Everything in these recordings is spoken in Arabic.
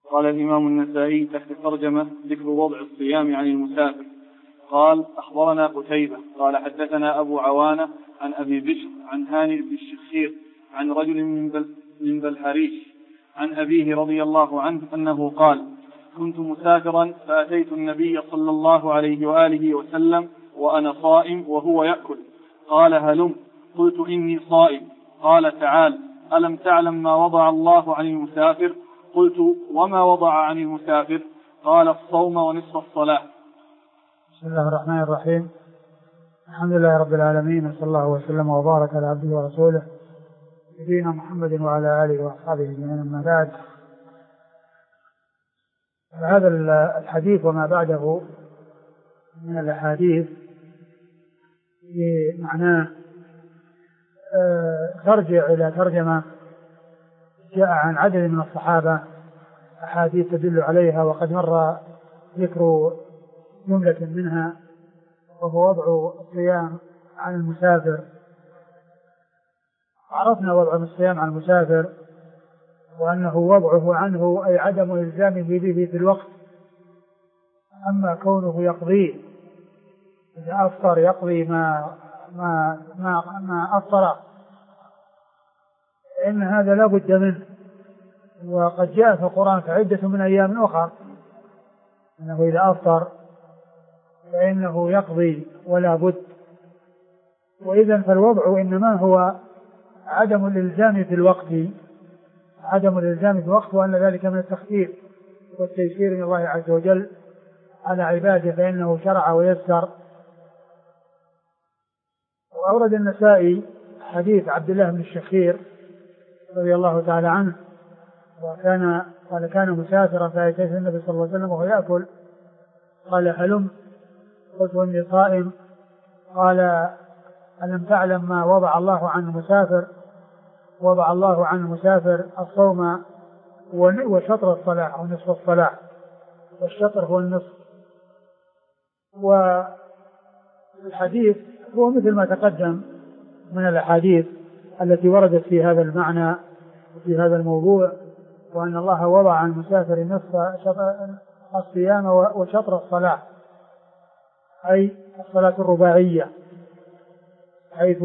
قال الإمام النسائي تحت ترجمة ذكر وضع الصيام عن المسافر. قال أخبرنا قتيبة قال حدثنا أبو عوانة عن أبي بشر عن هانئ بن الشخير عن رجل من بلحريش عن أبيه رضي الله عنه أنه قال كنت مسافرا فأتيت النبي صلى الله عليه وآله وسلم وأنا صائم وهو يأكل. قال هلم؟ قلت إني صائم. قال تعال ألم تعلم ما وضع الله عن المسافر؟ قلت وما وضع عن المسافر؟ قال الصوم ونصف الصلاة. بسم الله الرحمن الرحيم. الحمد لله رب العالمين، وصلى الله وسلم وبارك على عبده ورسوله نبينا محمد وعلى آله وأصحابه أجمعين. أما بعد، هذا الحديث وما بعده من الأحاديث معناه ترجع إلى ترجمة جاء عن عدد من الصحابة أحاديث تدل عليها، وقد مر ذكر جملة منها وهو وضع الصيام عن المسافر. عرفنا وضع الصيام عن المسافر وأنه وضعه عنه أي عدم إلزامه به في الوقت. أما كونه يقضيه إذا أفطر يقضي ما أفطر، إن هذا لا بد منه. وقد جاء في القرآن فعدة من أيام أخرى أنه إذا أفطر فإنه يقضي ولا بد. وإذن فالوضع إنما هو عدم الإلزام في الوقت، عدم الإلزام في الوقت، وأن ذلك من التخفيف والتيسير من الله عز وجل على عباده، فإنه شرع ويسر. وأورد النسائي حديث عبد الله بن الشخير رضي الله تعالى عنه، قال كان مسافرا فأتيت النبي صلى الله عليه وسلم وهو يأكل. قال هلم؟ قلت إني صائم. قال ألم تعلم ما وضع الله عن المسافر؟ وضع الله عن المسافر الصوم وشطر الصلاة أو نصف الصلاة، والشطر هو النصف. والحديث هو مثل ما تقدم من الأحاديث التي وردت في هذا المعنى وفي هذا الموضوع، وأن الله وضع عن المسافر نصف الصيام وشطر الصلاة، أي الصلاة الرباعية، حيث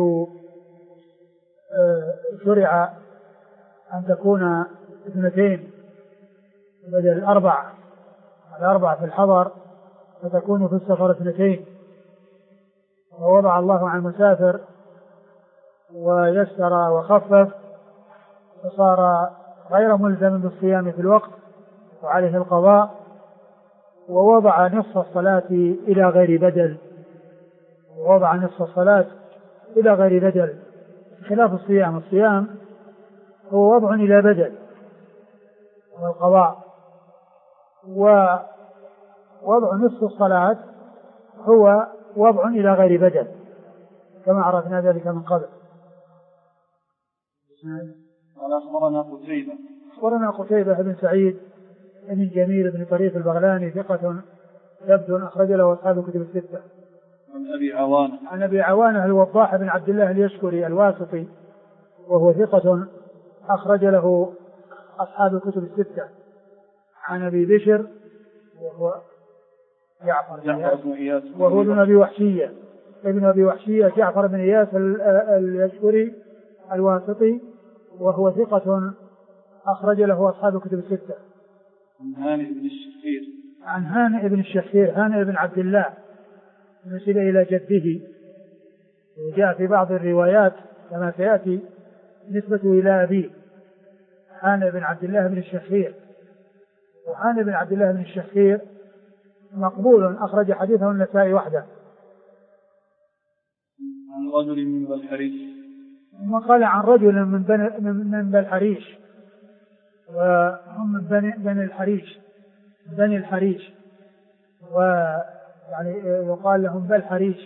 شرع أن تكون 2 بدل 4 في الحضر، فتكون في السفر 2. ووضع الله عن المسافر ويسر وخفف، فصار غير ملزم بالصيام في الوقت وعليه القضاء. ووضع نصف الصلاة إلى غير بدل، ووضع نصف الصلاة إلى غير بدل، خلاف الصيام. الصيام هو وضع إلى بدل والقضاء، ووضع نصف الصلاة هو وضع إلى غير بدل كما عرفنا ذلك من قبل. قال أخبرنا قتيبة بن سعيد بن جميل بن طريف البغلاني ثقة ثبت أخرج له أصحاب الكتب الستة. عن أبي عوانة الوضاح بن عبد الله اليشكري الواسطي وهو ثقة أخرج له أصحاب الكتب الستة. عن أبي بشر وهو جعفر بن إياس وهو ابن أبي وحشية جعفر بن إياس اليشكري الواسطي وهو ثقة أخرج له أصحاب الكتب الستة. عن هانئ بن الشخير هانئ بن عبد الله نسب إلى جده، وجاء في بعض الروايات كما سيأتي نسبته إلى أبيه هانئ بن عبد الله بن الشخير. وهانئ بن عبد الله بن الشخير مقبول أخرج حديثه النسائي وحده. عن رجل من بلحريش، ثم قال عن رجل من بلحريش، وهم بني الحريش، ويعني يقال لهم بلحريش،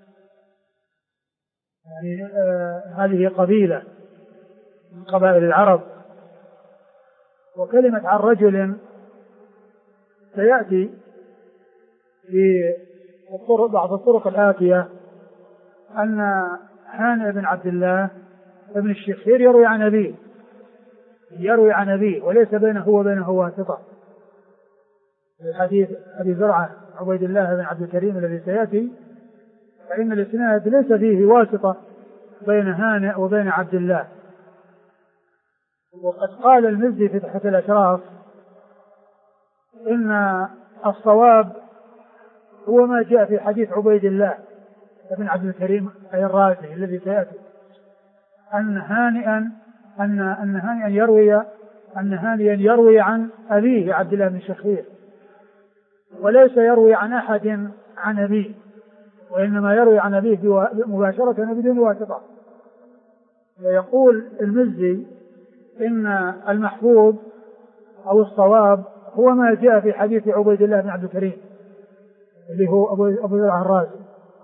يعني هذه قبيلة من قبائل العرب. وكلمة عن رجل سيأتي في بعض الطرق الآتية أن هانئ بن عبد الله ابن الشخير يروي عن أبيه وليس بينه وبينه واسطة، حديث أبي زرعة عبيد الله بن عبد الكريم الذي سيأتي، فإن الإسناد ليس فيه واسطة بين هانئ وبين عبد الله. وقد قال المزي في تحفة الأشراف إن الصواب هو ما جاء في حديث عبيد الله بن عبد الكريم أي الرازي الذي سيأتي، أن هانئا يروي عن أبيه عبد الله بن الشخير، وليس يروي عن أحد عن أبيه، وإنما يروي عن أبيه مباشرة بدون واسطة. ويقول المزي إن المحفوظ أو الصواب هو ما جاء في حديث عبيد الله بن عبد الكريم اللي هو أبو زرعة الرازي.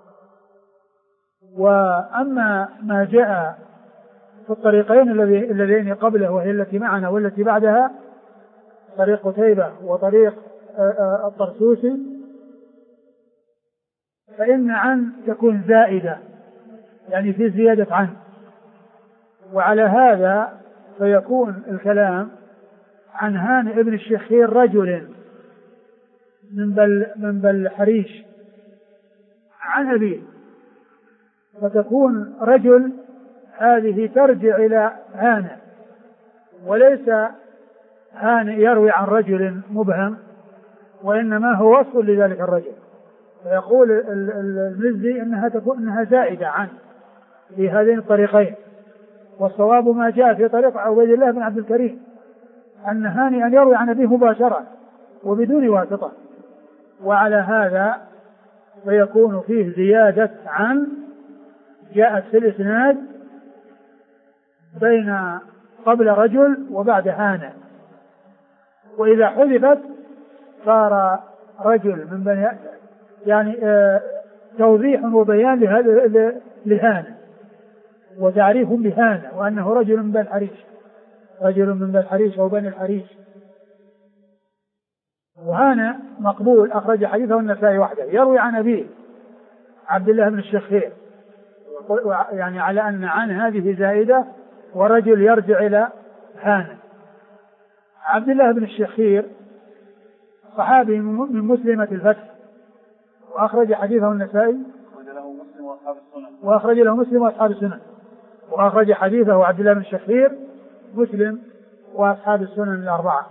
وأما ما جاء في الطريقين اللذين قبله وهي التي معنا والتي بعدها، طريق قتيبة وطريق الطرسوسي، فإن عن تكون زائدة، يعني في زيادة عن، وعلى هذا فيكون الكلام عن هانئ بن الشخير رجل من بل حريش عن أبيه، فتكون رجل هذه ترجع إلى هانئ، وليس هانئ يروي عن رجل مبهم، وإنما هو وصف لذلك الرجل. فيقول المزي إنها زائدة عن في هذين الطريقين، والصواب ما جاء في طريق عبيد الله بن عبد الكريم أن هانئا يروي عن أبيه مباشرة وبدون واسطة، وعلى هذا فيكون فيه زيادة عن جاءت في الإسناد بين قبل رجل وبعد هانئ، وإذا حذفت صار رجل من بني، يعني توضيح وبيان لهانئ وتعريف بهانئ وأنه رجل من بني الحريش، رجل من بني الحريش أو بني الحريش. وهانئ مقبول، أخرج حديثه النسائي وحده، يروي عن أبيه عبد الله بن الشخير، يعني على أن عن هذه زائدة، ورجل يرجع إلى هانئ. عبد الله بن الشخير صحابي من مسلمة الفتح، وأخرج حديثه النسائي وأخرج له مسلم وأصحاب السنن، وأخرج حديثه عبد الله بن الشخير مسلم وأصحاب السنن الأربعة.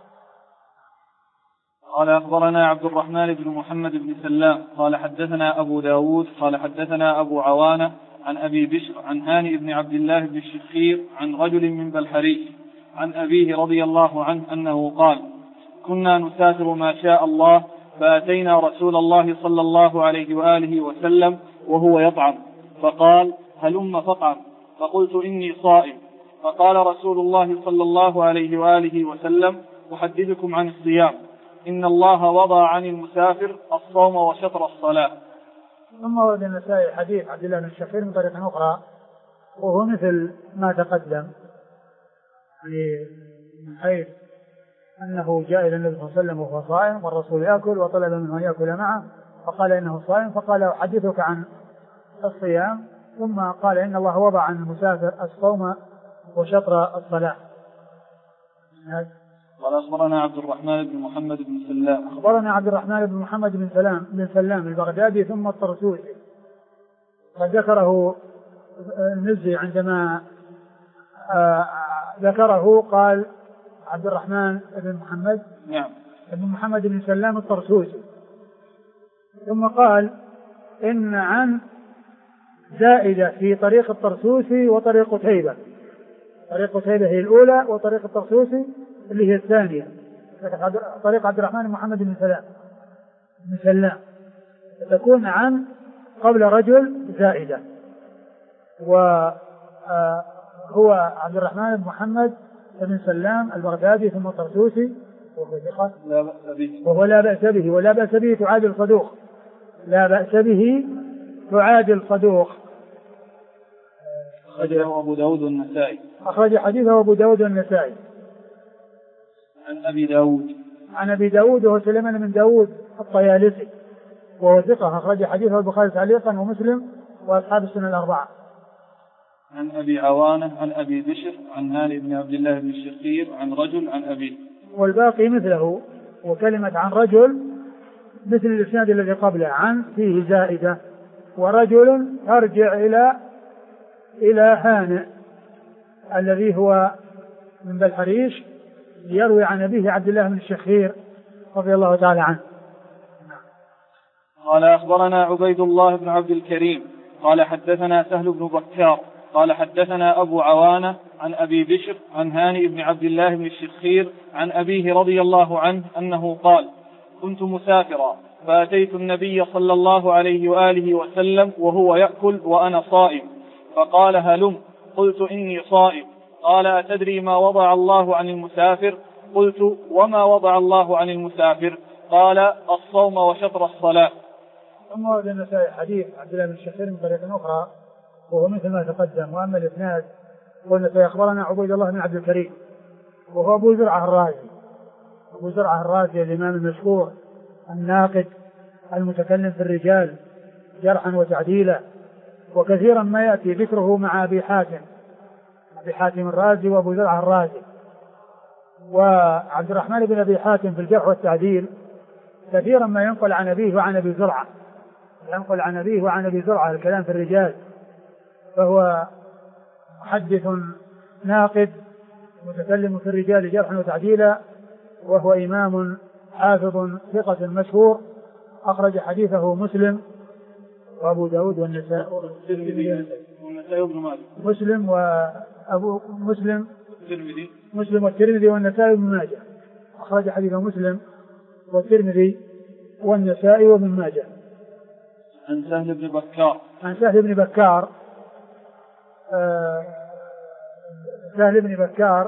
قال أخبرنا عبد الرحمن بن محمد بن سلام قال حدثنا أبو داود قال حدثنا أبو عوانة عن أبي بشر عن هانئ بن عبد الله بن الشخير عن رجل من بلحريش عن أبيه رضي الله عنه أنه قال: كنا نسافر ما شاء الله، فأتينا رسول الله صلى الله عليه وآله وسلم وهو يطعم، فقال: هلم فطعم، فقلت: إني صائم. فقال رسول الله صلى الله عليه وآله وسلم: أحدثكم عن الصيام، إن الله وضع عن المسافر الصوم وشطر الصلاة. ثم ورد النسائي حديث عبد الله بن الشخير من طريق أخرى، وهو مثل ما تقدم، يعني من حيث أنه جاء إلى النبي صلى الله عليه وسلم وهو صائم والرسول يأكل وطلب منه أن يأكل معه، فقال إنه صائم، فقال: أحدثك عن الصيام، ثم قال: إن الله وضع عن المسافر الصوم وشطر الصلاة. قال أخبرنا عبد الرحمن بن محمد بن سلام أخبرنا عبد الرحمن بن محمد بن سلام البغدادي ثم الطرسوسي، قد ذكره المزي عندما ذكره قال عبد الرحمن بن محمد بن محمد بن سلام الطرسوسي، ثم قال إن عن زائدة في طريق الطرسوسي وطريق قتيبة، طريق قتيبة هي الأولى وطريق الطرسوسي اللي هي الثانية، طريق عبد الرحمن بن محمد بن سلام تكون عن قبل رجل زائدة، وهو عبد الرحمن بن محمد بن سلام البغدادي ثم الطرسوسي، وهو لا بأس به، ولا بأس به تعادل صدوق، لا بأس به تعادل صدوق. أخرجه أبو داود والنسائي. أخرج حديثه أبو داود والنسائي. عن أبي داود وهو سليمان بن داود الطيالسي، وهو ثقة، أخرج حديثه البخاري تعليقا ومسلم وأصحاب السنن الأربعة. عن أبي عوانة عن أبي بشر عن هانئ بن عبد الله بن الشخير عن رجل عن أبيه. والباقي مثله، وكلمة عن رجل مثل الإسناد الذي قبله، عن فيه زائدة، ورجل ترجع إلى هانئ الذي هو من بلحريش يروي عن أبيه عبد الله بن الشخير رضي الله تعالى عنه. قال أخبرنا عبيد الله بن عبد الكريم قال حدثنا سهل بن بكار قال حدثنا أبو عوانة عن أبي بشر عن هاني بن عبد الله بن الشخير عن أبيه رضي الله عنه أنه قال: كنت مسافرا فأتيت النبي صلى الله عليه وآله وسلم وهو يأكل وأنا صائم، فقال: هلم. قلت: إني صائم. قال: أتدري ما وضع الله عن المسافر؟ قلت: وما وضع الله عن المسافر؟ قال: الصوم وشطر الصلاة. ثم ورد النسائي حديث عبد الله بن الشخير من طريقة أخرى وهو مثل ما تقدم. وأما الإسناد قلنا أخبرنا عبيد الله بن عبد الكريم وهو أبو زرعة الرازي، أبو زرعة الرازي الإمام المشهور الناقد المتكلم في الرجال جرحا وتعديلا، وكثيرا ما يأتي ذكره مع أبي حاتم الرازي وأبو زرعة الرازي. وعبد الرحمن بن أبي حاتم في الجرح والتعديل كثيرا ما ينقل عن أبيه وعن أبي زرعة، ينقل عن أبيه وعن أبي زرعة الكلام في الرجال، فهو محدث ناقد متكلم في الرجال جرحا وتعديلا، وهو إمام حافظ ثقة مشهور أخرج حديثه مسلم وأبو داود والنسائي مسلم وأبو مسلم والترمذي والنسائي وابن ماجه، أخرج حديثه مسلم والترمذي والنسائي وابن ماجه. عن سهل بن بكار، عن سهل بن بكار سهل بن بكار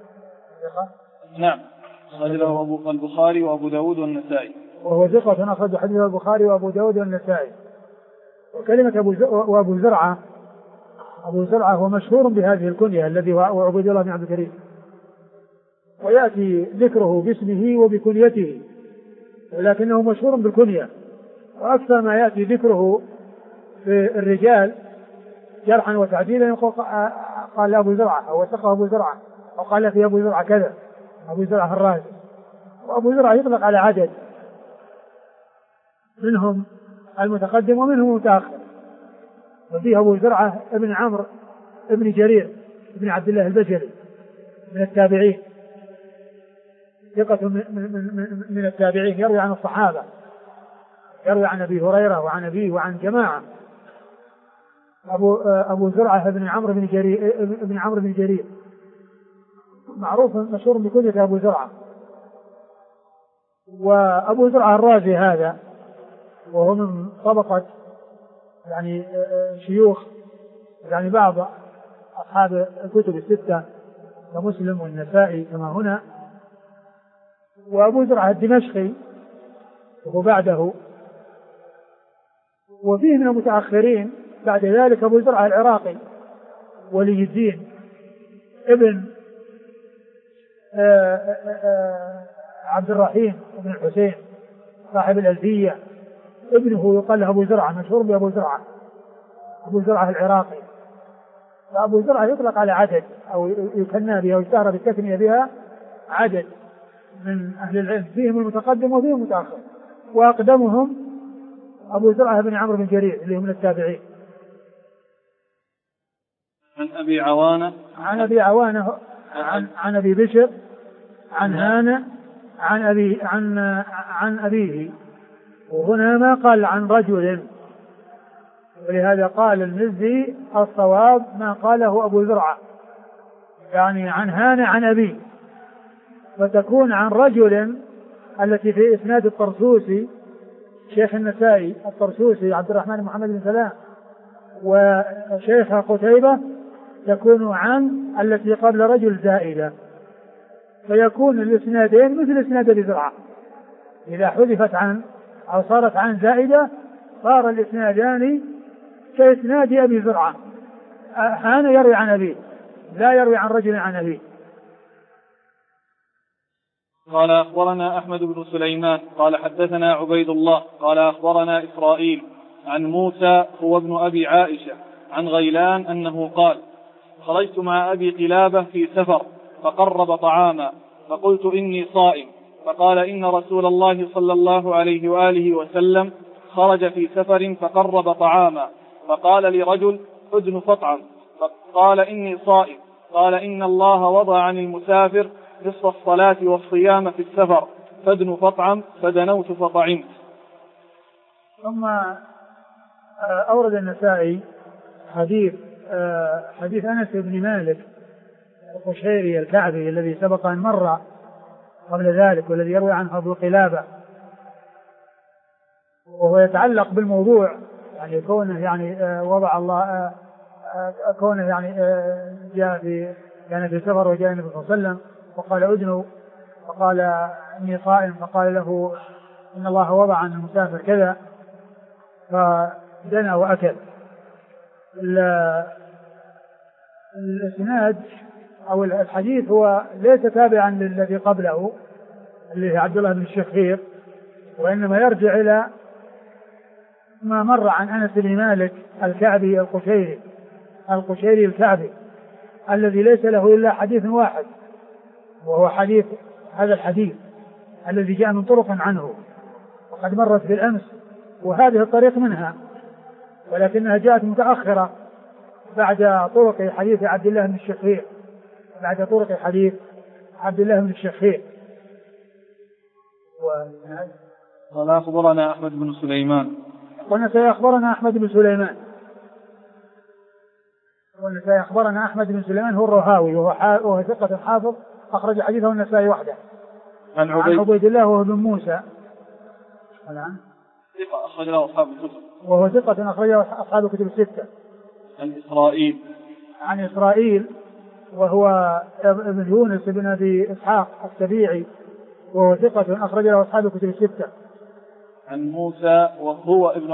نعم أخرجه البخاري وأبو داود والنسائي، وهو ثقة أخرج حديثه البخاري وأبو داود والنسائي. وكلمة وأبو زرعة، أبو زرعة هو مشهور بهذه الكنية الذي هو عبيد الله بن عبد الكريم، ويأتي ذكره باسمه وبكنيته، ولكنه مشهور بالكنية. وأكثر ما يأتي ذكره في الرجال جرحا وتعديلا قال أبو زرعة أو وثقه أبو زرعة أو قال في أبو زرعة كذا، أبو زرعة الرازي. وأبو زرعة يطلق على عدد، منهم المتقدم ومنهم المتأخر، وفيه أبو زرعة ابن عمرو ابن جرير ابن عبد الله البجلي من التابعين، ثقة من التابعين، يروي عن الصحابة، يروي عن أبي هريرة وعن أبيه وعن جماعة. أبو زرعة ابن عمرو بن جرير معروف مشهور بكنية أبو زرعة. وأبو زرعة الرازي هذا وهو من طبقة يعني شيوخ يعني بعض أصحاب الكتب الستة كمسلم والنسائي كما هنا. وأبو زرعة الدمشقي وهو بعده، وفيه من المتأخرين بعد ذلك أبو زرعة العراقي ولي الدين ابن عبد الرحيم بن الحسين صاحب الألفية، ابنه يقال له أبو زرعة، مشهور بأبو زرعة، أبو زرعة العراقي. فأبو زرعة يطلق على عدد أو يكنى بها ويشتهر بالتكنية بها عدد من أهل العلم، فيهم المتقدم وفيهم المتأخر، وأقدمهم أبو زرعة بن عمرو بن جرير اللي هم من التابعين. عن أبي عوانة، عن أبي بشر عن هانئ عن أبيه، وهنا ما قال عن رجل، ولهذا قال المزي الصواب ما قاله أبو زرعة، يعني عن هانئ عن أبيه، فتكون عن رجل التي في إسناد الطرسوسي شيخ النسائي الطرسوسي عبد الرحمن بن محمد بن سلام وشيخ قتيبة، تكون عن التي قبل رجل زائدة، فيكون الإسنادين مثل إسناد أبي زرعة، إذا حذفت عن أو صارت عن زائدة صار الإسنادان كإسناد أبي زرعة، هانئ يروي عن أبيه لا يروي عن رجل عن أبيه. قال أخبرنا أحمد بن سليمان قال حدثنا عبيد الله قال أخبرنا إسرائيل عن موسى هو ابن أبي عائشة عن غيلان أنه قال: خرجت مع أبي قلابة في سفر فقرب طعاما فقلت: إني صائم، فقال إن رسول الله صلى الله عليه وآله وسلم خرج في سفر فقرب طعاما، فقال لرجل أدن فطعم، فقال إني صائم، قال إن الله وضع عن المسافر نصف الصلاة والصيام في السفر، فادن فطعم، فدنوت فطعمت. ثم أورد النسائي حديث أنس بن مالك القشيري الكعبي الذي سبق أن مر قبل ذلك، والذي يروي عنه أبو قلابة، وهو يتعلق بالموضوع، يعني كونه يعني وضع الله كونه يعني جاء في سفر وجاء النبي صلى الله عليه وسلم وقال أدنو، فقال إني صائم، فقال له إن الله وضع عن المسافر كذا، فدنا وأكل. الإسناد أو الحديث هو ليس تابعا للذي قبله اللي عبد الله بن الشخير، وإنما يرجع إلى ما مر عن أنس بن مالك الكعبي القشيري الكعبي الذي ليس له إلا حديث واحد، وهو حديث هذا الحديث الذي جاء من طرق عنه وقد مرت بالأمس، وهذه الطريق منها، ولكنها جاءت متأخرة بعد طرق حديث عبد الله بن الشخير، قال أخبرنا أحمد بن سليمان، والنسائي أخبرنا أحمد بن سليمان هو الرهاوي، وهو ثقة حافظ، أخرج حديثه النسائي وحده. عن عبيد الله وهو بن موسى، ثقة أخرج له أصحاب الكتب، وهو ثقة أخرجه أصحاب الكتب الستة. عن إسرائيل وهو ابن يونس بن أبي إسحاق السبيعي، وهو ثقة أخرج له أصحاب الكتب الستة. عن موسى وهو ابن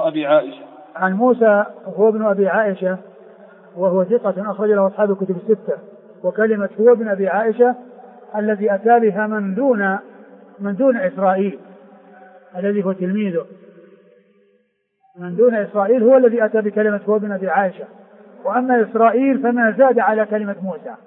أبي عائشة، وهو ثقة أخرج له أصحاب الكتب الستة. وكلمة هو ابن أبي عائشة الذي أتى بها من دون إسرائيل الذي هو تلميذه، من دون إسرائيل هو الذي أتى بكلمة هو ابن أبي عائشة، وأما إسرائيل فما زاد على كلمة موسى،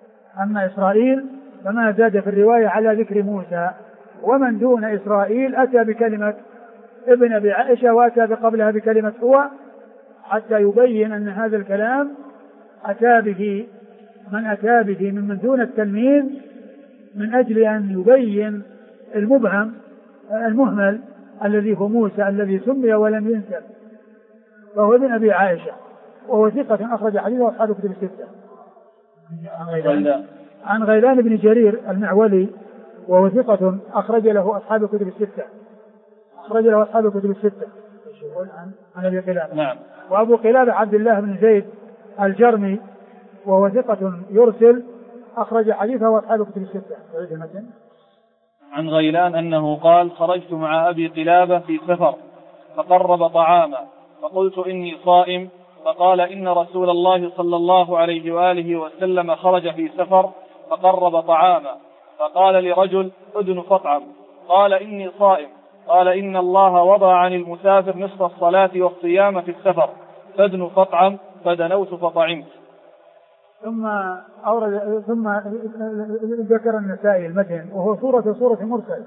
في الرواية على ذكر موسى، ومن دون إسرائيل أتى بكلمة ابن أبي عائشة وأتى قبلها بكلمة هو، حتى يبين أن هذا الكلام أتى به من دون التلميذ من أجل أن يبين المهمل الذي هو موسى الذي سمي ولم ينسب، وهو ابن أبي عائشة، وهو ثقة أخرج حديثه أصحاب الكتب الستة. عن غيلان بن جرير المعولي، وهو ثقة أخرج له أصحاب الكتب الستة. عن أبي قلابة. نعم. وأبو قلابة عبد الله بن زيد الجرمي، وهو ثقة يرسل، أخرج حديثه أصحاب الكتب الستة. عن غيلان أنه قال: خرجت مع أبي قلابة في سفر فقرب طعاما، فقلت إني صائم، فقال إن رسول الله صلى الله عليه وآله وسلم خرج في سفر فقرب طعاما، فقال لرجل أدن فطعم، قال إني صائم، قال إن الله وضع عن المسافر نصف الصلاة والصيام في السفر، فادن فطعم، فدنوت فطعمت. ثم ذكر النسائي المتن، وهو سورة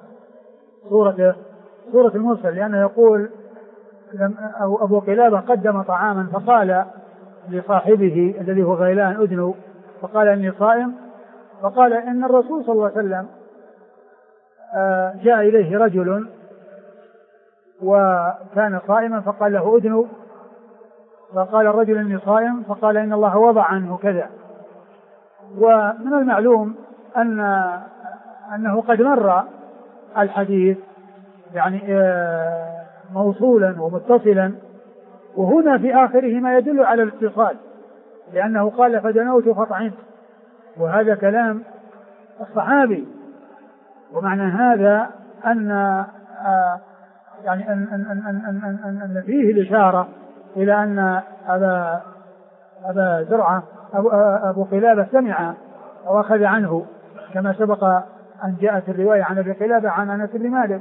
المرسل، لأنه يقول أبو قلابة قدم طعاما فقال لصاحبه الذي هو غيلان أدنو، فقال إني صائم، فقال إن الرسول صلى الله عليه وسلم جاء إليه رجل وكان صائما فقال له أدنو، فقال الرجل إني صائم، فقال إن الله وضع عنه كذا. ومن المعلوم أنه قد مر الحديث يعني موصولا ومتصلا، وهنا في آخره ما يدل على الاتصال، لأنه قال فدنوت فطعمت، وهذا كلام الصحابي، ومعنى هذا أن يعني أن فيه الإشارة إلى أن أبا زرعة أبو قلابة سمع وأخذ عنه، كما سبق أن جاءت الرواية عن أبي قلابة عن أنس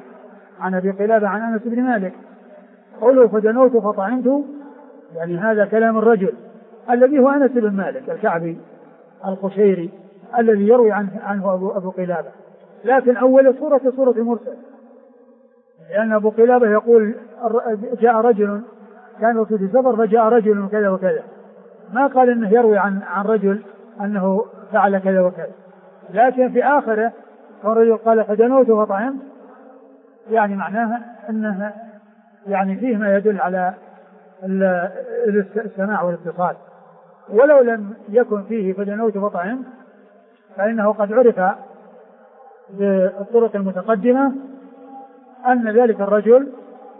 بن مالك، قوله فدنوت فطعمت، يعني هذا كلام الرجل الذي هو أنس بن مالك الكعبي القشيري الذي يروي عنه أبو قلابة، لكن أول سورة المرسل، لأن أبو قلابة يقول جاء رجل كان في سفر فجاء رجل كذا وكذا، ما قال إنه يروي عن رجل أنه فعل كذا وكذا، لكن في آخره الرجل قال فدنوت وطعمت، يعني معناها أنه يعني فيه ما يدل على السماع والاتصال. ولو لم يكن فيه فدنوت وطعمت فإنه قد عرف بالطرق المتقدمة أن ذلك الرجل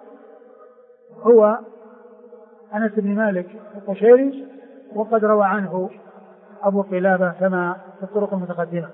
هو أنس بن مالك القشيري، وقد روى عنه أبو قلابة كما في الطرق المتقدمة.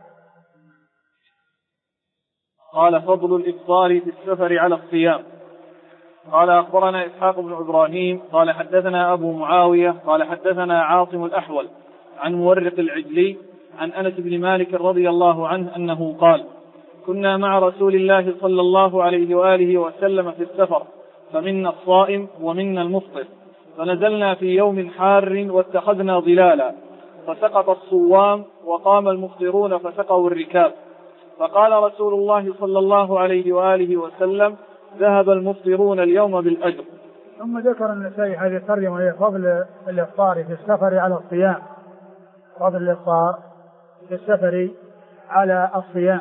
قال فضل الإفطار في السفر على الصيام. قال أخبرنا إسحاق بن إبراهيم قال حدثنا أبو معاوية قال حدثنا عاصم الأحول عن مورق العجلي عن أنس بن مالك رضي الله عنه أنه قال كنا مع رسول الله صلى الله عليه وآله وسلم في السفر، فمنا الصائم ومنا المفطر، فنزلنا في يوم حار واتخذنا ظلالا، فسقط الصوام وقام المفطرون فسقوا الركاب، فقال رسول الله صلى الله عليه وآله وسلم ذهب المفطرون اليوم بالأجر. ثم ذكر النسائي هذه الترجمة وهي فضل الإفطار في السفر على الصيام. فضل الإفطار في السفر على الصيام.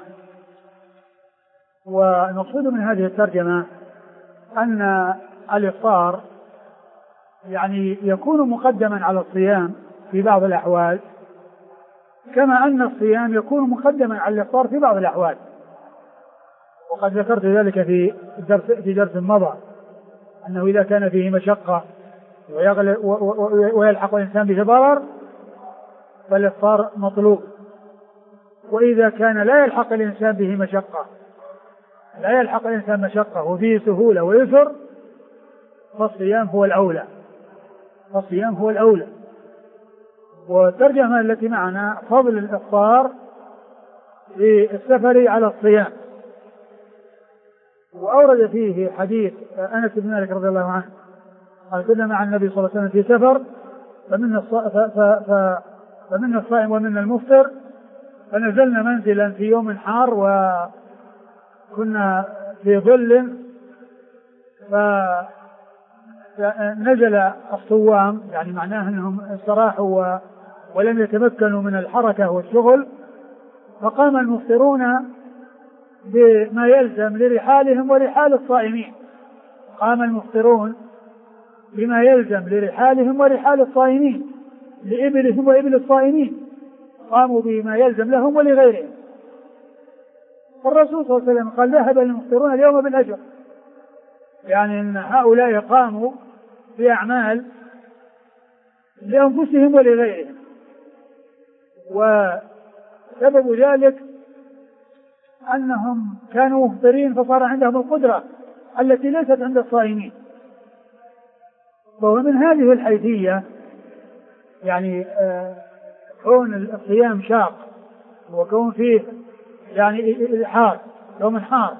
والمقصود من هذه الترجمة أن الإفطار يعني يكون مقدما على الصيام في بعض الأحوال، كما أن الصيام يكون مقدما على الإفطار في بعض الأحوال، وقد ذكرت ذلك في درس مضى أنه إذا كان فيه مشقة ويلحق الإنسان به ضرر فالإفطار مطلوب، وإذا كان لا يلحق الإنسان به مشقة وفيه سهولة ويسر فالصيام هو الأولى. والترجمة التي معنا فضل الإفطار في السفر على الصيام. وأورد فيه حديث أنس بن مالك رضي الله عنه قال كنا مع النبي صلى الله عليه وسلم في سفر فمنا الصائم ومنا المفطر، فنزلنا منزلا في يوم حار وكنا في ظل، فنزل الصوام يعني معناه أنهم استراحوا ولم يتمكنوا من الحركة والشغل، فقام المفطرون بما يلزم لرحالهم ورحال الصائمين. لإبلهم وإبل الصائمين قاموا بما يلزم لهم ولغيرهم. فالرسول صلى الله عليه وسلم قال ذهب المفطرون اليوم بالأجر، يعني أن هؤلاء قاموا بأعمال لأنفسهم ولغيرهم، وسبب ذلك أنهم كانوا مفطرين فصار عندهم القدرة التي ليست عند الصائمين. وهو من هذه الحيثية يعني كون الصيام شاق وكون فيه يعني حار يوم حار،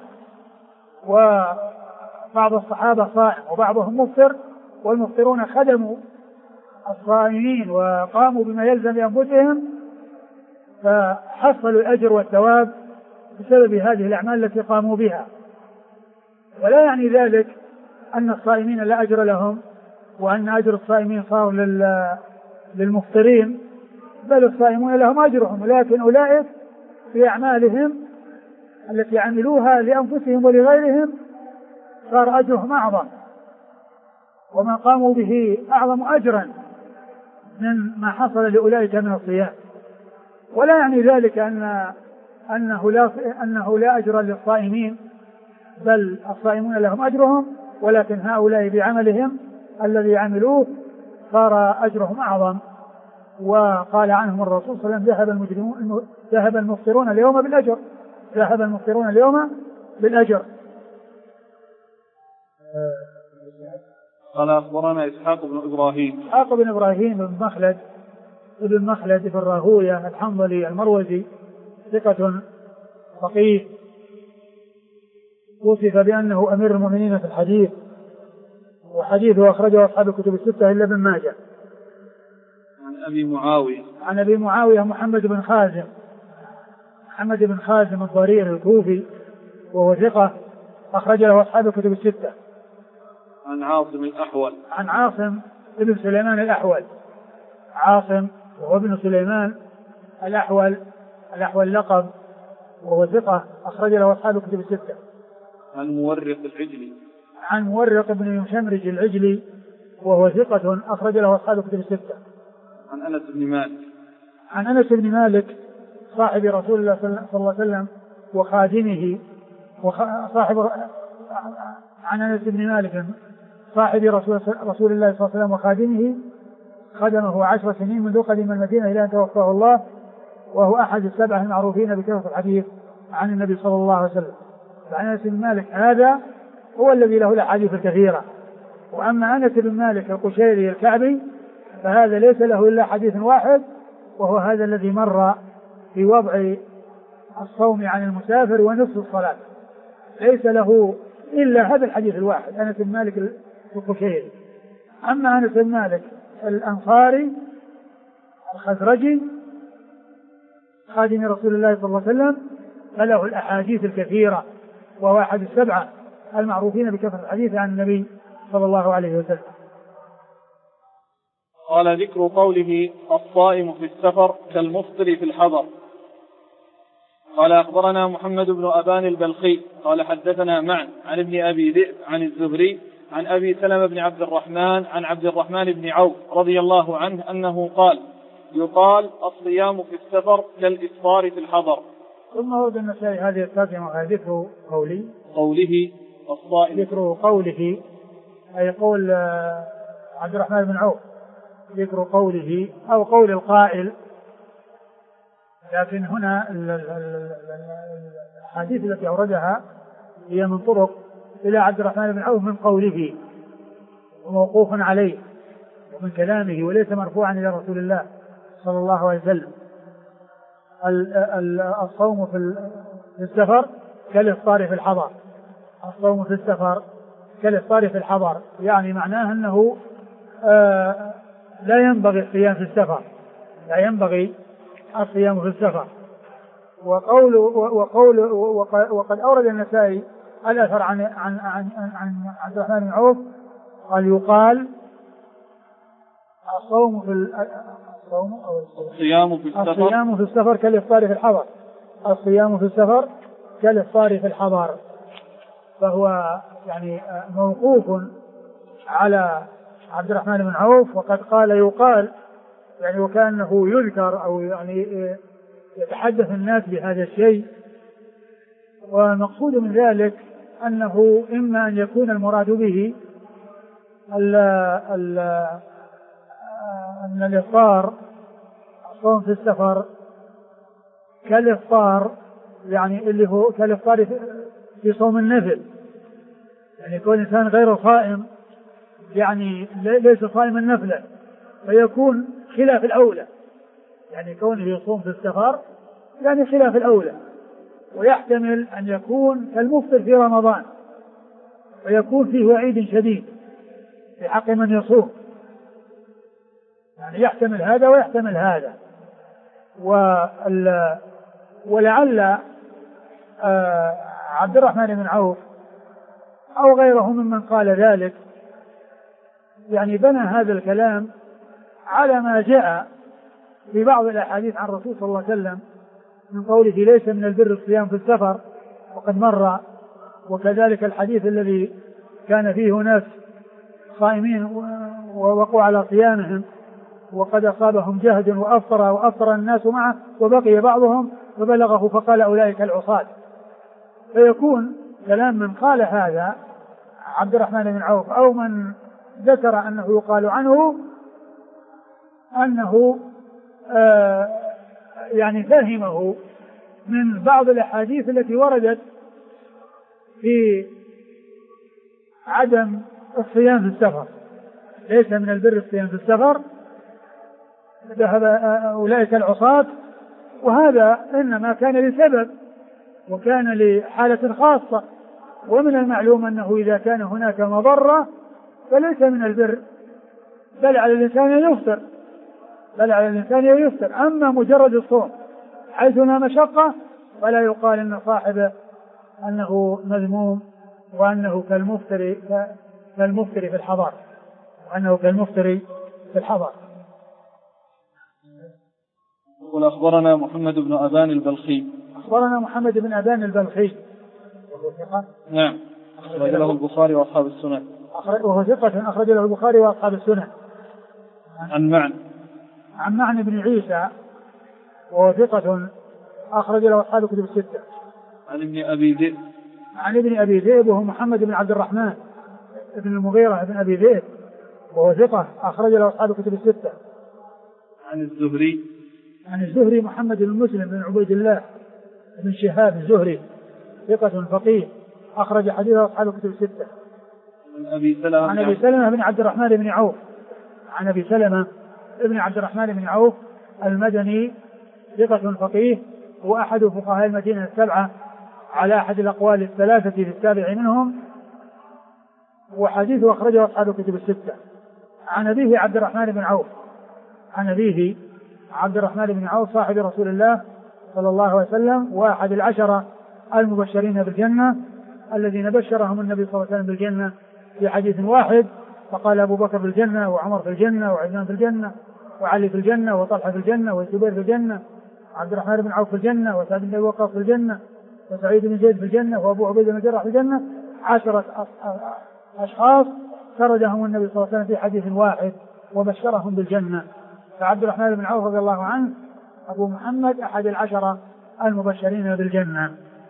وبعض الصحابة صائم وبعضهم مفطر، والمفطرون خدموا الصائمين وقاموا بما يلزم لأنفسهم فحصلوا الأجر والثواب بسبب هذه الأعمال التي قاموا بها. ولا يعني ذلك أن الصائمين لا أجر لهم وأن أجر الصائمين صار للمفطرين، بل الصائمون لهم أجرهم، ولكن أولئك في أعمالهم التي عملوها لأنفسهم ولغيرهم صار أجرهم أعظم، وما قاموا به أعظم أجرا من ما حصل لأولئك من الصيام. ولا يعني ذلك أنه لا أجر للصائمين، بل الصائمون لهم أجرهم، ولكن هؤلاء بعملهم الذي عملوه صار أجرهم أعظم. وقال عنهم الرسول صلى الله عليه وسلم ذهب المفطرون اليوم بالأجر. قال أخبرنا إسحاق بن إبراهيم ابن مخلد في الراهوية الحنظلي المروزي، ثقة فقيه، وصف بأنه أمير المؤمنين في الحديث، وحديثه أخرجه أصحاب الكتب الستة إلا ابن ماجه. عن أبي معاوية محمد بن محمد بن خازم الضرير الكوفي وهو ثقة أخرج له أصحاب الكتب الستة. عن عاصم الأحول. عن عاصم بن سليمان الأحول. عاصم وهو ابن سليمان الأحول لقب وهو ثقة أخرج له أصحاب الكتب الستة. عن مورق العجلي. عن مورق بن يشمرج العجلي وهو ثقة أخرج له أصحاب الكتب الستة. عن أنس بن مالك. عن أنس بن مالك صاحب رسول الله صلى الله عليه وسلم وخادمه عن أنس بن مالك صاحب رسول الله صلى الله عليه وسلم وخادمه خدمه 10 سنين منذ قدم المدينة إلى أن توفاه الله، وهو أحد السبعة المعروفين بكثرة الحديث عن النبي صلى الله عليه وسلم. فعن أنس بن مالك هذا هو الذي له الأحاديث الكثيرة. وأما أنس بن مالك القشيري الكعبي فهذا ليس له إلا حديث واحد، وهو هذا الذي مر في وضع الصوم عن المسافر ونصف الصلاة، ليس له إلا هذا الحديث الواحد أنس بن مالك القشيري. أما أنس بن مالك الأنصاري الخزرجي خادم رسول الله صلى الله عليه وسلم فله الأحاديث الكثيرة، وهو أحد السبعة المعروفين بكثرة الحديث عن النبي صلى الله عليه وسلم. قال ذكر قوله الصائم في السفر كالمفطر في الحضر. قال أخبرنا محمد بن أبان البلخي قال حدثنا معن عن ابن أبي ذئب عن الزهري عن أبي سلمة بن عبد الرحمن عن عبد الرحمن بن عوف رضي الله عنه أنه قال يقال الصيام في السفر كالإفطار في الحضر. ثم ورد النسائي هذه الترجمة ذكر قوله الصائم، ذكر قوله أي قول عبد الرحمن بن عوف، ذكر قوله أو قول القائل، لكن هنا الحديث التي أوردها هي من طرق إلى عبد الرحمن بن عوف من قوله وموقوف عليه ومن كلامه وليس مرفوعا إلى رسول الله صلى الله عليه وسلم. الصوم في السفر كالإفطار في الحضر. الصوم في السفر كالإفطار في الحضر، يعني معناه أنه لا ينبغي الصيام في السفر، لا ينبغي الصيام في السفر. وقد أورد النسائي الأثر عن عبد الرحمن بن عوف قال يقال الصيام في السفر كالإفطار في الحضر. الصيام في السفر كالإفطار في الحضر، فهو يعني موقوف على عبد الرحمن بن عوف. وقد قال يقال يعني وكأنه يذكر أو يعني يتحدث الناس بهذا الشيء، والمقصود من ذلك أنه إما أن يكون المراد به أن الإفطار الصوم في السفر كالإفطار، يعني اللي هو كالإفطار في صوم النفل، يعني يكون الإنسان غير صائم، يعني ليس صائما نفلا، فيكون خلاف الأولى، يعني كونه يصوم في السفر يعني خلاف الأولى. ويحتمل أن يكون كالمفطر في رمضان ويكون فيه وعيد شديد في حق من يصوم، يعني يحتمل هذا ويحتمل هذا. ولعل عبد الرحمن بن عوف أو غيره ممن قال ذلك يعني بنى هذا الكلام على ما جاء في بعض الأحاديث عن الرسول صلى الله عليه وسلم من قوله ليس من البر الصيام في السفر وقد مر، وكذلك الحديث الذي كان فيه ناس صائمين ووقعوا على صيامهم وقد أصابهم جهد وأفطر الناس معه وبقي بعضهم فبلغه فقال أولئك العصاة. فيكون كلام من قال هذا عبد الرحمن بن عوف أو من ذكر أنه يقال عنه أنه يعني فهمه من بعض الأحاديث التي وردت في عدم الصيام في السفر، ليس من البر الصيام في السفر، ذهب أولئك العصاة، وهذا إنما كان لسبب وكان لحالة خاصة، ومن المعلوم أنه إذا كان هناك مضرة فليس من البر، بل على الإنسان أن يفطر. أما مجرد الصوم حيث لا مشقة ولا يقال إن صاحبه أنه مذموم وأنه كالمفتري في الحضر، وأنه كالمفتري في الحضر. يقول أخبرنا محمد بن أبان البلخي. أخبرنا محمد بن أبان البلخي وهو ثقة. نعم. أخرج له البخاري وأصحاب السنن. وهو ثقة أخرج له البخاري وأصحاب السنن. عن معن بن عيسى وهو ثقة أخرج له أصحاب الكتب الستة. عن ابن أبي ذئب وهو محمد بن عبد الرحمن بن المغيرة بن أبي ذئب وهو ثقة أخرج له أصحاب الكتب الستة. عن الزهري محمد بن مسلم بن عبيد الله بن شهاب الزهري ثقة فقيه أخرج حديثه أصحاب الكتب الستة. عن أبي سلمة بن عبد الرحمن بن عوف. عن أبي سلمة بن عبد الرحمن بن عوف المدني ثقة فقيه وأحد فقهاء المدينة السبعة على أحد الأقوال الثلاثة في السابع منهم، وحديثه أخرجه أصحاب الكتب الستة. عن أبيه عبد الرحمن بن عوف. عن أبيه عبد الرحمن بن عوف صاحب رسول الله صلى الله عليه وسلم وأحد العشرة المبشرين بالجنة الذين بشرهم النبي صلى الله عليه وسلم بالجنة في حديث واحد، فقال أبو بكر في الجنة وعمر في الجنة وعثمان في الجنة وعلي في الجنة وطلحة في الجنة والزبير في الجنة، عبد الرحمن بن عوف في الجنة وسعد بن أبي وقاص في الجنة وسعيد بن زيد في الجنة وأبو عبيدة بن الجراح في الجنة. 10 أشخاص سردهم النبي صلى الله عليه وسلم في حديث واحد وبشرهم بالجنة. فعبد الرحمن بن عوف رضي الله عنه أبو محمد أحد العشرة المبشرين بالجنة.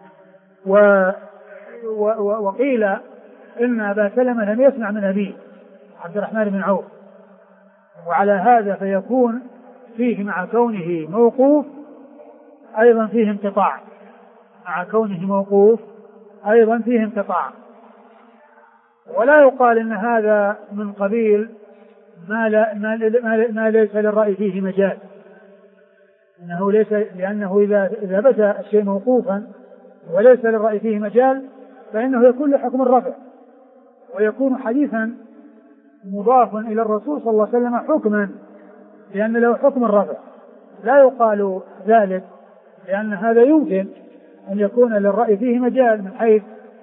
وقيل إن أبا سلمة لم يسمع من أبيه عبد الرحمن بن عوف، وعلى هذا فيكون فيه مع كونه موقوف أيضا فيه انقطاع، مع كونه موقوف أيضا فيه انقطاع. ولا يقال إن هذا من قبيل ما ليس للرأي فيه مجال، إنه ليس، لأنه إذا بدا الشيء موقوفا وليس للرأي فيه مجال فإنه يكون لحكم الرفع ويكون حديثا مضافا إلى الرسول صلى الله عليه وسلم حكما، لأن له حكم الرفع. لا يقال ذلك لأن هذا يمكن أن يكون للرأي فيه مجال من حيث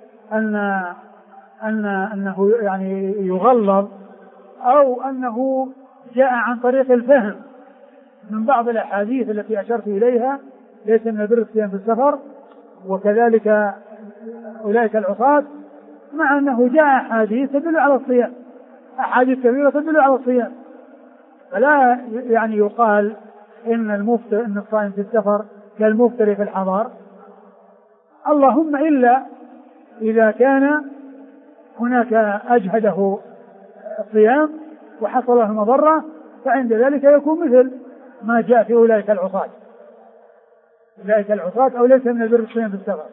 أنه يعني يغلظ أو أنه جاء عن طريق الفهم من بعض الأحاديث التي أشرت إليها ليس من البر الصيام في السفر وكذلك أولئك العصاة، مع أنه جاء أحاديث تدل على الصيام، أحاديث كثيرة تدل على الصيام. فلا يعني يقال إن الصائم في السفر كالمفتري في الحضر، اللهم إلا إذا كان هناك أجهده الصيام وحصل له مضرة، فعند ذلك يكون مثل ما جاء في أولئك العصاة أو ليس من البر الصيام في السفر.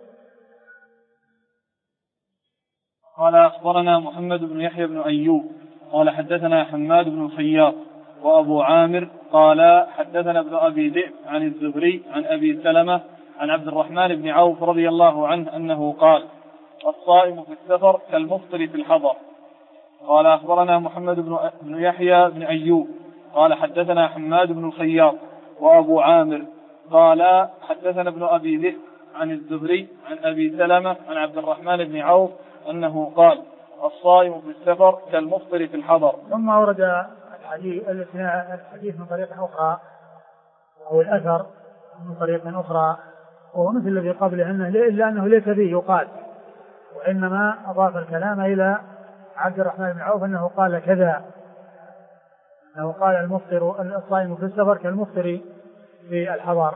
قال أخبرنا محمد بن يحيى بن أيوب قال حدثنا حماد بن الخياط وأبو عامر قال حدثنا ابن أبي ذئب عن الزهري عن أبي سلمة عن عبد الرحمن بن عوف رضي الله عنه أنه قال الصائم في السفر كالمفطر في الحضر. قال أخبرنا محمد بن يحيى بن أيوب قال حدثنا حماد بن الخياط وأبو عامر قال حدثنا ابن أبي ذئب عن الزهري عن أبي سلمة عن عبد الرحمن بن عوف أنه قال الصائم في السفر كالمفطر في الحضر. ثم ورد الحديث من طريق أخرى أو الأثر من طريق أخرى وهو مثل الذي قبله إلا أنه ليس فيه يقال، وإنما أضاف الكلام إلى عبد الرحمن بن عوف أنه قال كذا، أنه قال الصائم في السفر كالمفطر في الحضر،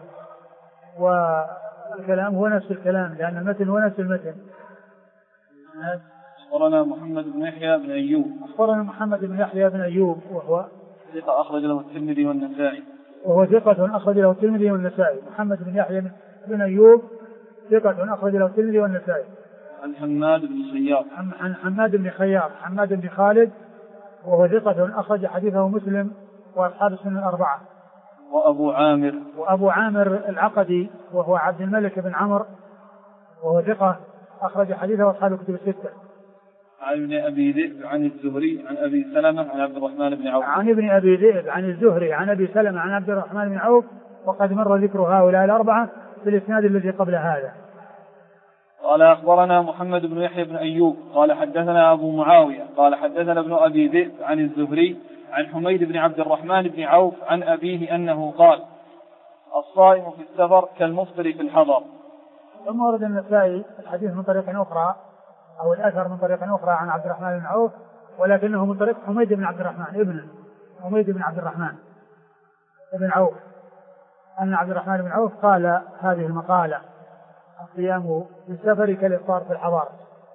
والكلام هو نفس الكلام لأن المتن هو نفس المتن. أخبرنا محمد بن يحيى بن أيوب. أخبرنا محمد بن يحيى بن أيوب وهو ثقة أخرج له الترمذي والنسائي. محمد بن يحيى بن أيوب ثقة أخرج له الترمذي والنسائي. عن حماد بن خياط. عن حماد بن خياط حماد بن خالد وهو ثقة أخرج حديثه مسلم وأصحاب السنن الأربعة. وأبو عامر العقدي وهو عبد الملك بن عمرو وهو ثقة أخرج حديثه أصحاب الكتب الستة. عن ابن أبي ذئب عن الزهري عن أبي سلمة عن عبد الرحمن بن عوف. عن ابن أبي ذئب عن الزهري عن أبي سلمة عن عبد الرحمن بن عوف، وقد مر ذكر هؤلاء الأربعة بالإسناد الذي قبل هذا. قال أخبرنا محمد بن يحيى بن أيوب قال حدثنا أبو معاوية قال حدثنا ابن أبي ذئب عن الزهري عن حميد بن عبد الرحمن بن عوف عن أبيه أنه قال الصائم في السفر كالمفطر في الحضر. ثم ورد النسائي الحديث من طريق أخرى أو الأثر من طريق أخرى عن عبد الرحمن بن عوف ولكنه من طريق حميد بن عبد الرحمن ابن حميد بن عبد الرحمن بن عوف أن عبد الرحمن بن عوف قال هذه المقالة الصيام في السفر كالإفطار في الحضر.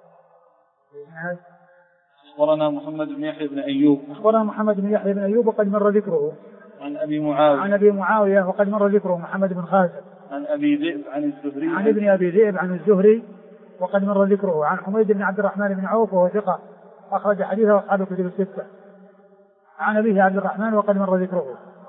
أخبرنا محمد بن يحيى بن أيوب أخبرنا محمد بن يحيى بن أيوب وقد مر ذكره عن أبي معاوية وقد مر ذكره محمد بن خازم عن أبي ذئب عن الزهري عن ابن أبي ذئب عن الزهري وقد مر ذكره عن حميد بن عبد الرحمن بن عوف وهو ثقة أخرج حديثه أصحاب الكتب الستة عن أبيه عبد الرحمن وقد مر ذكره.